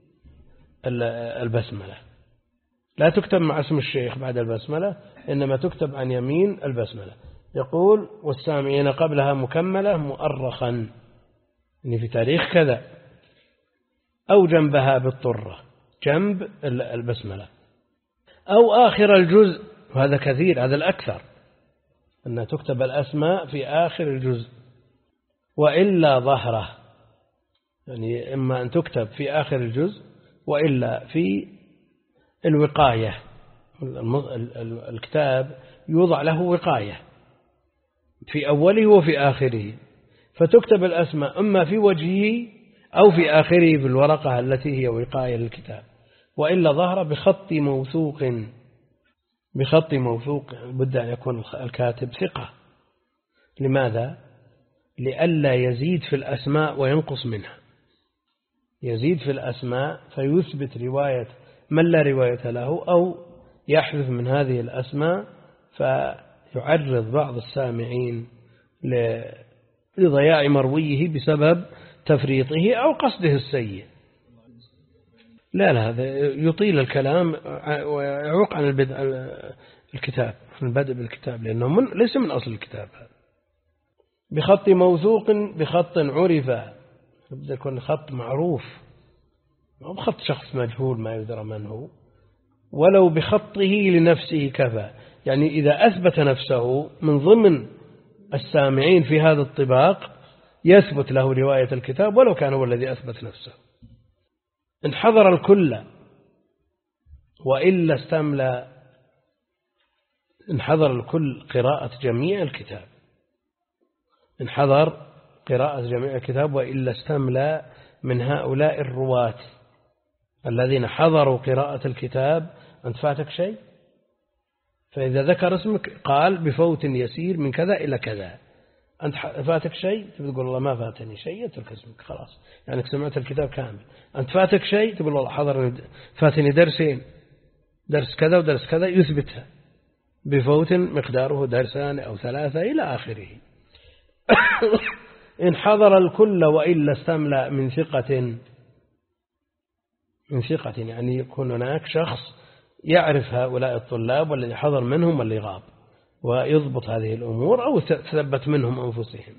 البسملة، لا تكتب مع اسم الشيخ بعد البسملة، إنما تكتب عن يمين البسملة. يقول والسامعين قبلها مكملة مؤرخا، يعني في تاريخ كذا، أو جنبها بالطرة جنب البسملة، أو آخر الجزء، وهذا كثير، هذا الأكثر، أن تكتب الأسماء في آخر الجزء، وإلا ظهره، يعني إما أن تكتب في آخر الجزء وإلا في الوقاية. الكتاب يوضع له وقاية في أوله وفي آخره، فتكتب الأسماء إما في وجهه أو في آخره بالورقة التي هي وقاية للكتاب، وإلا ظهر بخط موثوق. بخط موثوق بد أن يكون الكاتب ثقة. لماذا؟ لئلا يزيد في الأسماء وينقص منها، يزيد في الأسماء فيثبت رواية من لا رواية له، أو يحذف من هذه الأسماء فيعرض بعض السامعين لضياع مرويه بسبب تفريطه أو قصده السيء. لا هذا يطيل الكلام ويعوق عن الكتاب، البدء بالكتاب، لأنه ليس من أصل الكتاب. بخط موثوق بخط عرف، يبدأ يكون خط معروف، أو بخط شخص مجهول ما يدرى من هو، ولو بخطه لنفسه كفى. يعني إذا أثبت نفسه من ضمن السامعين في هذا الطباق يثبت له رواية الكتاب ولو كان هو الذي أثبت نفسه. إن حضر الكل وإلا استملى، إن حضر الكل قراءة جميع الكتاب، إن حضر قراءة جميع الكتاب وإلا استملى من هؤلاء الرواة الذين حضروا قراءة الكتاب. أنت فاتك شيء؟ فإذا ذكر اسمك قال بفوت يسير من كذا إلى كذا. أنت فاتك شيء؟ تقول والله ما فاتني شيء، يترك اسمك خلاص، يعني سمعت الكتاب كامل. أنت فاتك شيء؟ تقول والله حضرني فاتني درسين، درس كذا ودرس كذا، يثبتها بفوت مقداره درسان أو ثلاثة إلى آخره. إن حضر الكل وإلا استملأ من ثقة، يعني يكون هناك شخص يعرف هؤلاء الطلاب والذي حضر منهم واللي غاب، ويضبط هذه الأمور، أو تثبت منهم أنفسهم.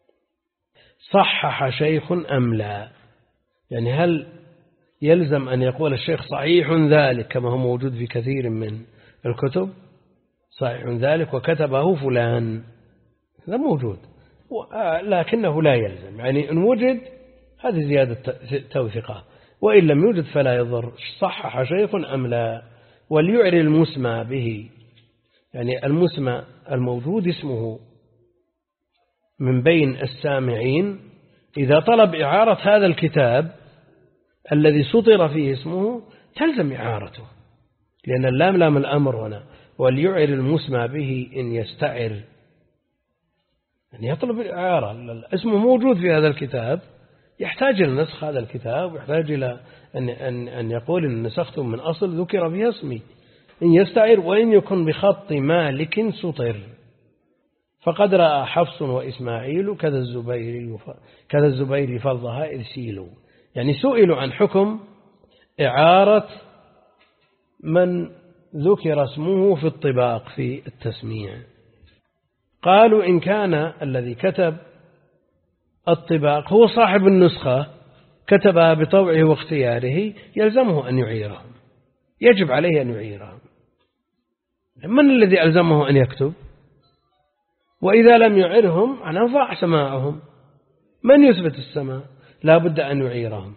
صحح شيخ أم لا، يعني هل يلزم أن يقول الشيخ صحيح ذلك كما هو موجود في كثير من الكتب، صحيح ذلك وكتبه فلان، هذا موجود، لكنه لا يلزم. يعني إن وجد هذه زيادة توثيقة، وإن لم يوجد فلا يضر. صحح شيخ أم لا؟ وليعر المسمى به، يعني المسمى الموجود اسمه من بين السامعين إذا طلب إعارة هذا الكتاب الذي سطر فيه اسمه تلزم إعارته، لأن اللام لام الأمر هنا. وليعر المسمى به إن يستعر، يعني يطلب الإعارة. اسمه موجود في هذا الكتاب، يحتاج إلى نسخ هذا الكتاب، ويحتاج إلى أن يقول إن نسخته من أصل ذكر فيها اسمي. إن يستعر وإن يكن بخط مالك سطر. فقد رأى حفص وإسماعيل كذا الزبير فرضها إذ سيلوا، يعني سئلوا عن حكم إعارة من ذكر اسمه في الطباق في التسميع. قالوا إن كان الذي كتب الطباق هو صاحب النسخة كتبها بطوعه واختياره يلزمه أن يعيرهم، يجب عليه أن يعيرهم. من الذي ألزمه أن يكتب؟ وإذا لم يعرهم عنه ضاع سماعهم. من يثبت السماع؟ لا بد أن يعيرهم.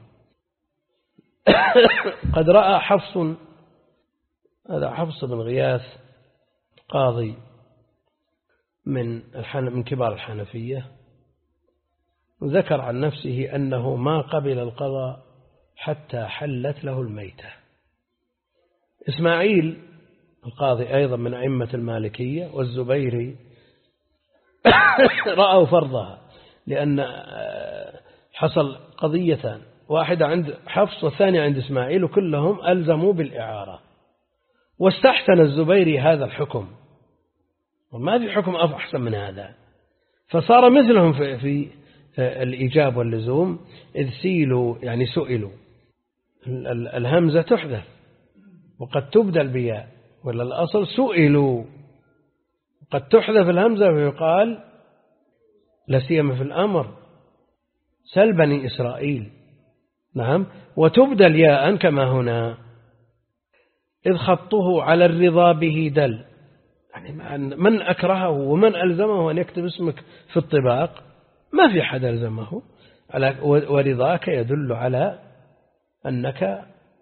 قد رأى حفص، هذا حفص بن غياث قاضي من كبار الحنفية، وذكر عن نفسه أنه ما قبل القضاء حتى حلت له الميتة. إسماعيل القاضي أيضا من أئمة المالكية، والزبيري رأوا فرضها، لأن حصل قضيتان، واحدة عند حفص والثانية عند إسماعيل، وكلهم ألزموا بالإعارة. واستحسن الزبيري هذا الحكم، وما في حكم أحسن من هذا، فصار مثلهم في الإيجاب واللزوم. إذ سيلوا يعني سئلوا، الهمزة تحذف وقد تبدل بياء، ولا الأصل سئلوا قد تحذف الهمزة ويقال لسيما في الأمر سل بني إسرائيل، نعم، وتبدل ياء كما هنا. إذ خطه على الرضا به دل، يعني من أكرهه ومن ألزمه أن يكتب اسمك في الطباق؟ ما في حد ألزمه. ورضاك يدل على أنك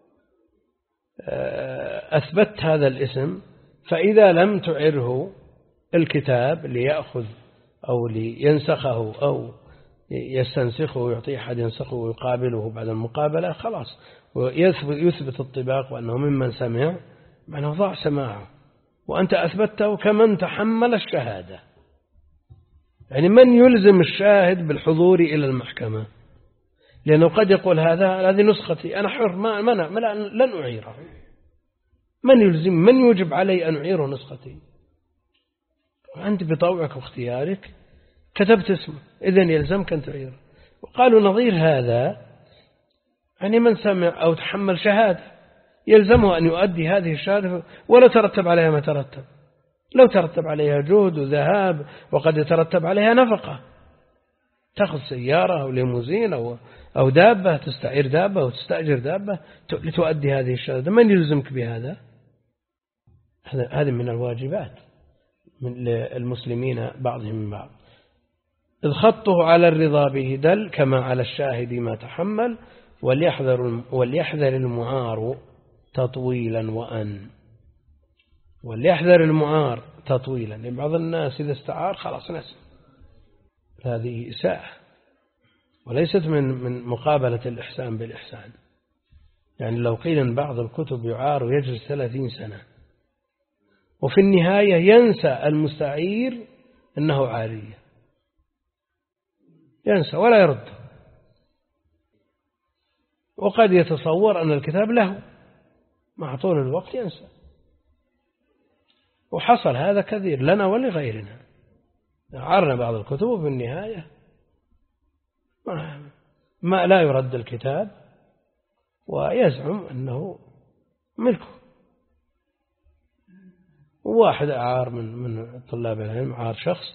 أثبت هذا الاسم. فإذا لم تعره الكتاب ليأخذ أو لينسخه أو يستنسخه ويعطيه أحد ينسخه ويقابله بعد المقابلة، خلاص ويثبت الطباق وأنه ممن سمع، معناه ضاع سماعه، وأنت أثبته كمن تحمل الشهادة. يعني من يلزم الشاهد بالحضور إلى المحكمة؟ لأنه قد يقول هذه نسختي أنا حر، لن أعيره. من يلزم؟ من يوجب علي أن أعيره نسختي؟ أنت بطوعك واختيارك كتبت اسمه، إذن يلزمك أن تعيره. وقالوا نظير هذا يعني من سمع أو تحمل شهادة يلزمه أن يؤدي هذه الشهادة، ولا ترتب عليها ما ترتب. لو ترتب عليها جهد وذهاب، وقد يترتب عليها نفقة، تأخذ سيارة أو ليموزين أو دابة، تستعير دابة أو تستأجر دابة لتؤدي هذه الشهادة. من يلزمك بهذا؟ هذا من الواجبات من المسلمين بعضهم من بعض. إذ خطه على الرضا به دل كما على الشاهد ما تحمل، وليحذر المعار تطويلا وأن. وليحذر المعار تطويلا، يعني بعض الناس إذا استعار خلاص نسي، هذه إساءة وليست من مقابلة الإحسان بالإحسان. يعني لو قيل أن بعض الكتب يعار ويجلس 30 سنة وفي النهاية ينسى المستعير أنه عارية، ينسى ولا يرد، وقد يتصور أن الكتاب له مع طول الوقت ينسى. وحصل هذا كثير لنا ولغيرنا، عارنا بعض الكتب وفي النهاية ما لا يرد الكتاب ويزعم أنه ملكه. واحد أعار من طلاب العلم، عار شخص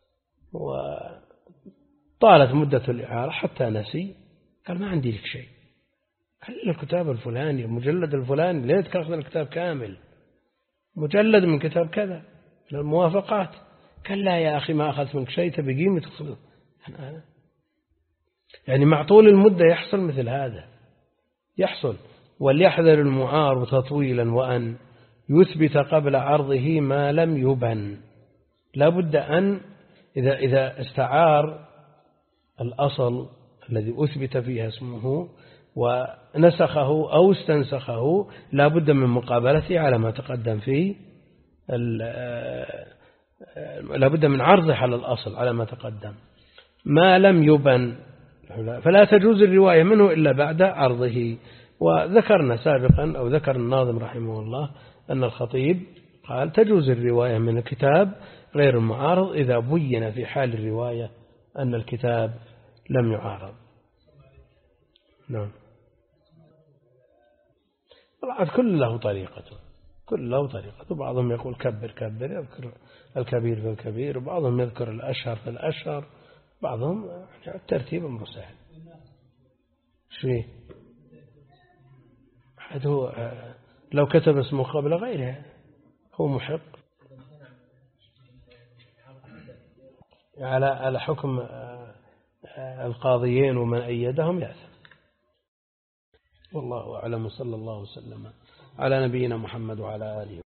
وطالت مدة الإعارة حتى نسي، قال ما عندي لك شيء، قال الكتاب الفلاني المجلد الفلاني، ليه تأخذ الكتاب كامل؟ مجلد من كتاب كذا من الموافقات. قال لا يا أخي ما أخذت منك شيء، تبي قيمة تأخذه. يعني مع طول المدة يحصل مثل هذا، يحصل. وليحذر المعارض تطويلا وأن يثبت قبل عرضه ما لم يبن. لا بد أن إذا استعار الأصل الذي أثبت فيها اسمه ونسخه أو استنسخه لا بد من مقابلته على ما تقدم فيه، لا بد من عرضه على الأصل على ما تقدم. ما لم يبن فلا تجوز الرواية منه إلا بعد عرضه. وذكرنا سابقا أو ذكر الناظم رحمه الله أن الخطيب قال تجوز الرواية من الكتاب غير المعارض إذا بين في حال الرواية أن الكتاب لم يعارض. نعم. طبعا كل له طريقته، كل له طريقته. بعضهم يقول كبر كبر، يذكر الكبير في الكبير، وبعضهم يذكر الأشهر في الأشهر، بعضهم يعني الترتيب أمر سهل. شو أحد هو لو كتب اسمه قبل غيره هو محق على حكم القاضيين ومن أيدهم يأثم. والله أعلم. صلى الله وسلم على نبينا محمد وعلى آله.